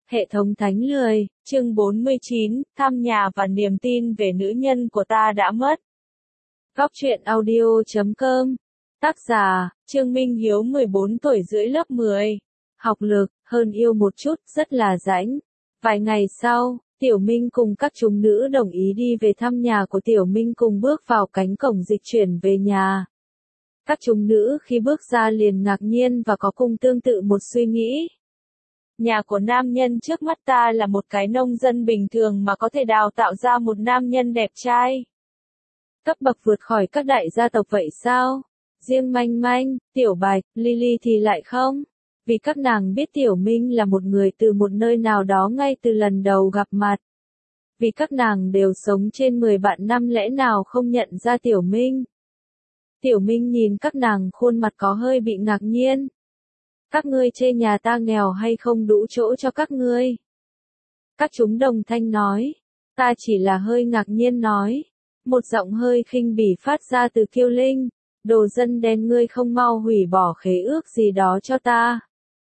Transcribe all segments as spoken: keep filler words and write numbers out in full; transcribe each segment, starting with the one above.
Hệ thống thánh lười, chương bốn mươi chín, thăm nhà và niềm tin về nữ nhân của ta đã mất. Góc truyện audio chấm com. Tác giả, Trương Minh Hiếu mười bốn tuổi rưỡi lớp mười. Học lực, hơn yêu một chút, rất là rãnh. Vài ngày sau, Tiểu Minh cùng các chúng nữ đồng ý đi về thăm nhà của Tiểu Minh cùng bước vào cánh cổng dịch chuyển về nhà. Các chúng nữ khi bước ra liền ngạc nhiên và có cùng tương tự một suy nghĩ. Nhà của nam nhân trước mắt ta là một cái nông dân bình thường mà có thể đào tạo ra một nam nhân đẹp trai. Cấp bậc vượt khỏi các đại gia tộc vậy sao? Riêng Manh Manh, Tiểu Bạch, Lily thì lại không. Vì các nàng biết Tiểu Minh là một người từ một nơi nào đó ngay từ lần đầu gặp mặt. Vì các nàng đều sống trên mười vạn năm lẽ nào không nhận ra Tiểu Minh. Tiểu Minh nhìn các nàng khuôn mặt có hơi bị ngạc nhiên. Các ngươi chê nhà ta nghèo hay không đủ chỗ cho các ngươi? Các chúng đồng thanh nói. Ta chỉ là hơi ngạc nhiên nói. Một giọng hơi khinh bỉ phát ra từ Kiêu Linh. Đồ dân đen ngươi không mau hủy bỏ khế ước gì đó cho ta.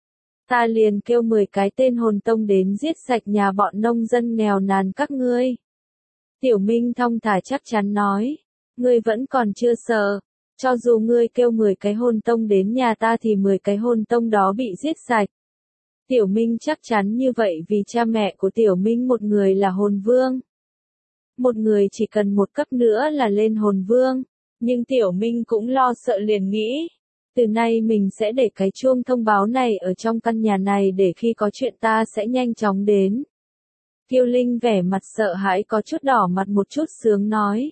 Ta liền kêu mười cái tên hồn tông đến giết sạch nhà bọn nông dân nghèo nàn các ngươi. Tiểu Minh thong thả chắc chắn nói. Ngươi vẫn còn chưa sợ. Cho dù ngươi kêu mười cái hồn tông đến nhà ta thì mười cái hồn tông đó bị giết sạch. Tiểu Minh chắc chắn như vậy vì cha mẹ của Tiểu Minh một người là hồn vương. Một người chỉ cần một cấp nữa là lên hồn vương. Nhưng Tiểu Minh cũng lo sợ liền nghĩ. Từ nay mình sẽ để cái chuông thông báo này ở trong căn nhà này để khi có chuyện ta sẽ nhanh chóng đến. Kiêu Linh vẻ mặt sợ hãi có chút đỏ mặt một chút sướng nói.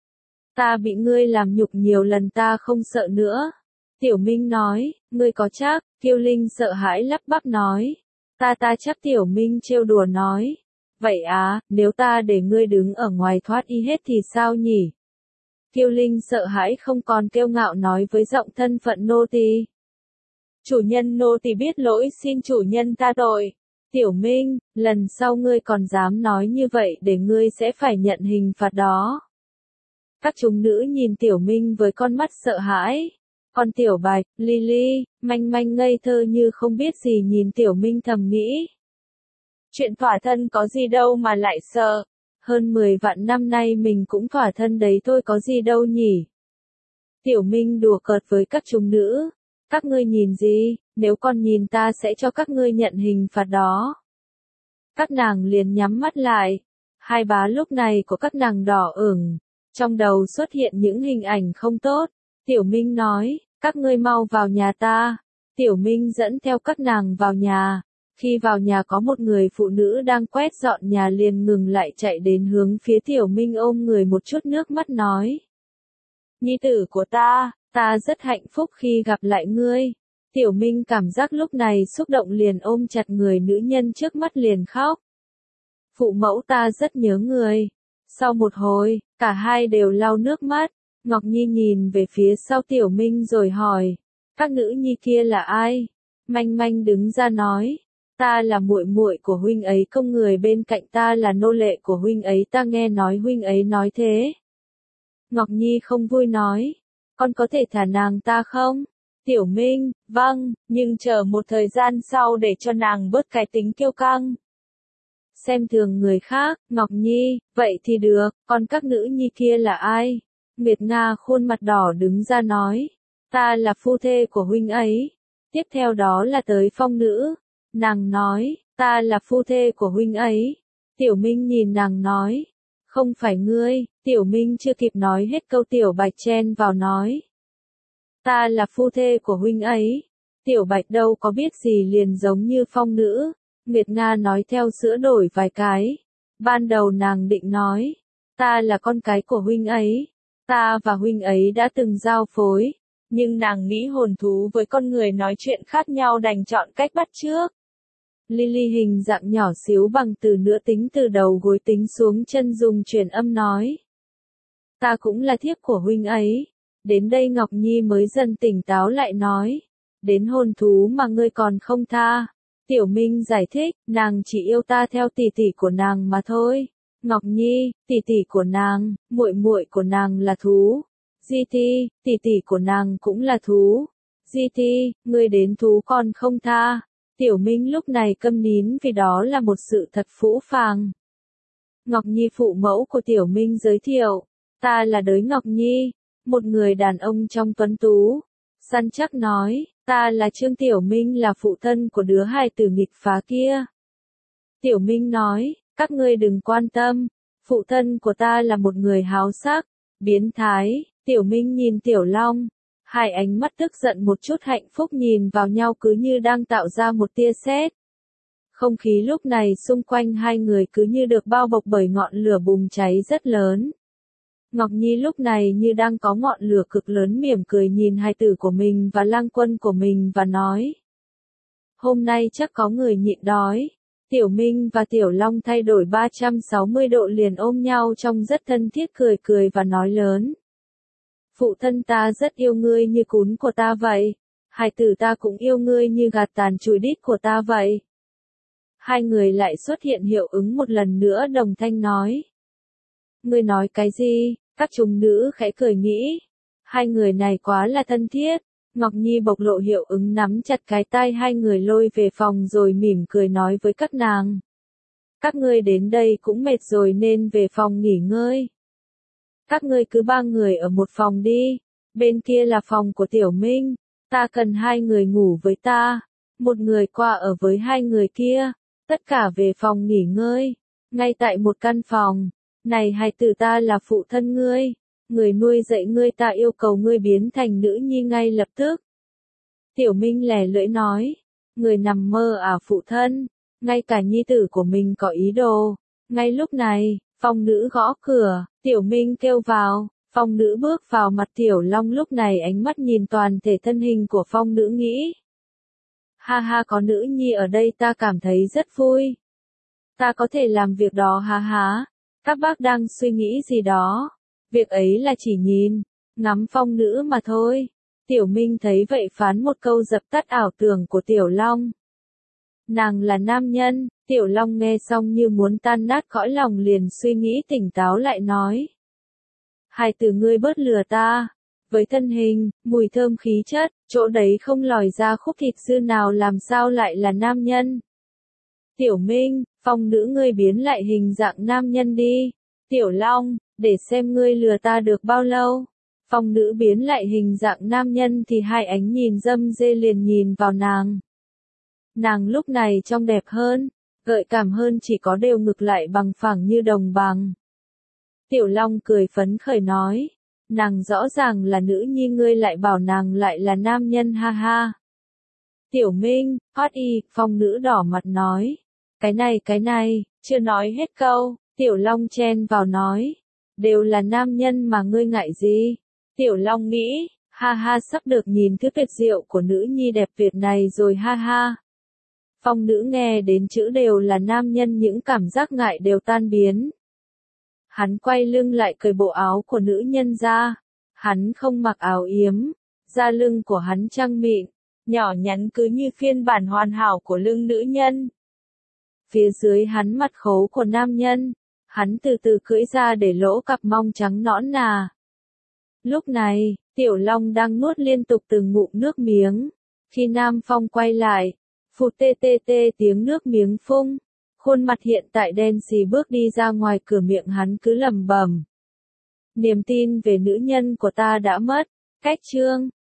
Ta bị ngươi làm nhục nhiều lần ta không sợ nữa. Tiểu Minh nói, ngươi có chắc? Kiêu Linh sợ hãi lắp bắp nói. Ta ta chắc. Tiểu Minh trêu đùa nói. Vậy á, nếu ta để ngươi đứng ở ngoài thoát y hết thì sao nhỉ? Kiêu Linh sợ hãi không còn kiêu ngạo nói với giọng thân phận nô tỳ. Chủ nhân nô tỳ biết lỗi xin chủ nhân tha tội. Tiểu Minh, lần sau ngươi còn dám nói như vậy để ngươi sẽ phải nhận hình phạt đó. Các chúng nữ nhìn Tiểu Minh với con mắt sợ hãi. Còn Tiểu Bạch, Lily, Manh Manh ngây thơ như không biết gì nhìn Tiểu Minh thầm nghĩ. Chuyện thỏa thân có gì đâu mà lại sợ. Hơn mười vạn năm nay mình cũng thỏa thân đấy thôi có gì đâu nhỉ. Tiểu Minh đùa cợt với các chúng nữ. Các ngươi nhìn gì, nếu con nhìn ta sẽ cho các ngươi nhận hình phạt đó. Các nàng liền nhắm mắt lại. Hai bá lúc này của các nàng đỏ ửng. Trong đầu xuất hiện những hình ảnh không tốt. Tiểu Minh nói, các ngươi mau vào nhà ta. Tiểu Minh dẫn theo các nàng vào nhà. Khi vào nhà có một người phụ nữ đang quét dọn nhà liền ngừng lại chạy đến hướng phía Tiểu Minh ôm người một chút nước mắt nói. Nhi tử của ta, ta rất hạnh phúc khi gặp lại ngươi. Tiểu Minh cảm giác lúc này xúc động liền ôm chặt người nữ nhân trước mắt liền khóc. Phụ mẫu ta rất nhớ người. Sau một hồi, cả hai đều lau nước mắt. Ngọc Nhi nhìn về phía sau Tiểu Minh rồi hỏi. Các nữ nhi kia là ai? Manh Manh đứng ra nói. Ta là muội muội của huynh ấy công người bên cạnh ta là nô lệ của huynh ấy ta nghe nói huynh ấy nói thế. Ngọc Nhi không vui nói. Con có thể thả nàng ta không? Tiểu Minh, vâng, nhưng chờ một thời gian sau để cho nàng bớt cái tính kiêu căng. Xem thường người khác, Ngọc Nhi, vậy thì được, còn các nữ nhi kia là ai? Nguyệt Nga khuôn mặt đỏ đứng ra nói. Ta là phu thê của huynh ấy. Tiếp theo đó là tới Phong nữ. Nàng nói, ta là phu thê của huynh ấy. Tiểu Minh nhìn nàng nói. Không phải ngươi, Tiểu Minh chưa kịp nói hết câu Tiểu Bạch chen vào nói. Ta là phu thê của huynh ấy. Tiểu Bạch đâu có biết gì liền giống như Phong nữ. Nguyệt Nga nói theo sửa đổi vài cái. Ban đầu nàng định nói. Ta là con cái của huynh ấy. Ta và huynh ấy đã từng giao phối. Nhưng nàng nghĩ hồn thú với con người nói chuyện khác nhau đành chọn cách bắt chước. Lily hình dạng nhỏ xíu bằng từ nữa tính từ đầu gối tính xuống chân dùng truyền âm nói. Ta cũng là thiếp của huynh ấy. Đến đây Ngọc Nhi mới dần tỉnh táo lại nói. Đến hồn thú mà ngươi còn không tha. Tiểu Minh giải thích, nàng chỉ yêu ta theo tỷ tỷ của nàng mà thôi. Ngọc Nhi, tỷ tỷ của nàng, muội muội của nàng là thú. Di Ti, tỷ tỷ của nàng cũng là thú. Di Ti, ngươi đến thú còn không tha. Tiểu Minh lúc này câm nín vì đó là một sự thật phũ phàng. Ngọc Nhi phụ mẫu của Tiểu Minh giới thiệu, ta là Đới Ngọc Nhi, một người đàn ông trong tuấn tú. Săn chắc nói, ta là Trương Tiểu Minh là phụ thân của đứa hài tử nghịch phá kia. Tiểu Minh nói, các ngươi đừng quan tâm, phụ thân của ta là một người háo sắc, biến thái. Tiểu Minh nhìn Tiểu Long, hai ánh mắt tức giận một chút hạnh phúc nhìn vào nhau cứ như đang tạo ra một tia sét. Không khí lúc này xung quanh hai người cứ như được bao bọc bởi ngọn lửa bùng cháy rất lớn. Ngọc Nhi lúc này như đang có ngọn lửa cực lớn mỉm cười nhìn hài tử của mình và lang quân của mình và nói. Hôm nay chắc có người nhịn đói. Tiểu Minh và Tiểu Long thay đổi ba trăm sáu mươi độ liền ôm nhau trong rất thân thiết cười cười và nói lớn. Phụ thân ta rất yêu ngươi như cún của ta vậy. Hài tử ta cũng yêu ngươi như gạt tàn chùi đít của ta vậy. Hai người lại xuất hiện hiệu ứng một lần nữa đồng thanh nói. Ngươi nói cái gì? Các chúng nữ khẽ cười nghĩ. Hai người này quá là thân thiết. Ngọc Nhi bộc lộ hiệu ứng nắm chặt cái tay hai người lôi về phòng rồi mỉm cười nói với các nàng. Các ngươi đến đây cũng mệt rồi nên về phòng nghỉ ngơi. Các ngươi cứ ba người ở một phòng đi. Bên kia là phòng của Tiểu Minh. Ta cần hai người ngủ với ta. Một người qua ở với hai người kia. Tất cả về phòng nghỉ ngơi. Ngay tại một căn phòng. Này hài tử ta là phụ thân ngươi. Người nuôi dạy ngươi ta yêu cầu ngươi biến thành nữ nhi ngay lập tức. Tiểu Minh lè lưỡi nói. Người nằm mơ à phụ thân. Ngay cả nhi tử của mình có ý đồ. Ngay lúc này, phong nữ gõ cửa. Tiểu Minh kêu vào. Phong nữ bước vào mặt Tiểu Long lúc này ánh mắt nhìn toàn thể thân hình của phong nữ nghĩ. Ha ha có nữ nhi ở đây ta cảm thấy rất vui. Ta có thể làm việc đó ha ha. Các bác đang suy nghĩ gì đó. Việc ấy là chỉ nhìn, ngắm phong nữ mà thôi. Tiểu Minh thấy vậy phán một câu dập tắt ảo tưởng của Tiểu Long. Nàng là nam nhân, Tiểu Long nghe xong như muốn tan nát cõi lòng liền suy nghĩ tỉnh táo lại nói. Hài tử ngươi bớt lừa ta. Với thân hình, mùi thơm khí chất, chỗ đấy không lòi ra khúc thịt dư nào làm sao lại là nam nhân. Tiểu Minh, phong nữ ngươi biến lại hình dạng nam nhân đi. Tiểu Long, để xem ngươi lừa ta được bao lâu. Phong nữ biến lại hình dạng nam nhân thì hai ánh nhìn dâm dê liền nhìn vào nàng. Nàng lúc này trông đẹp hơn, gợi cảm hơn chỉ có đều ngực lại bằng phẳng như đồng bằng. Tiểu Long cười phấn khởi nói, nàng rõ ràng là nữ nhi ngươi lại bảo nàng lại là nam nhân ha ha. Tiểu Minh, hot y, phong nữ đỏ mặt nói, cái này cái này, chưa nói hết câu, Tiểu Long chen vào nói, đều là nam nhân mà ngươi ngại gì. Tiểu Long nghĩ, ha ha sắp được nhìn thứ tuyệt diệu của nữ nhi đẹp Việt này rồi ha ha. Phong nữ nghe đến chữ đều là nam nhân những cảm giác ngại đều tan biến. Hắn quay lưng lại cởi bộ áo của nữ nhân ra. Hắn không mặc áo yếm. Da lưng của hắn trăng mịn, nhỏ nhắn cứ như phiên bản hoàn hảo của lưng nữ nhân. Phía dưới hắn mặt khấu của nam nhân. Hắn từ từ cưỡi ra để lỗ cặp mông trắng nõn nà. Lúc này, Tiểu Long đang nuốt liên tục từng ngụm nước miếng. Khi Nam Phong quay lại, phụt tê tê tê tiếng nước miếng phun. Khuôn mặt hiện tại đen xì bước đi ra ngoài cửa miệng hắn cứ lẩm bẩm. Niềm tin về nữ nhân của ta đã mất. Cách chương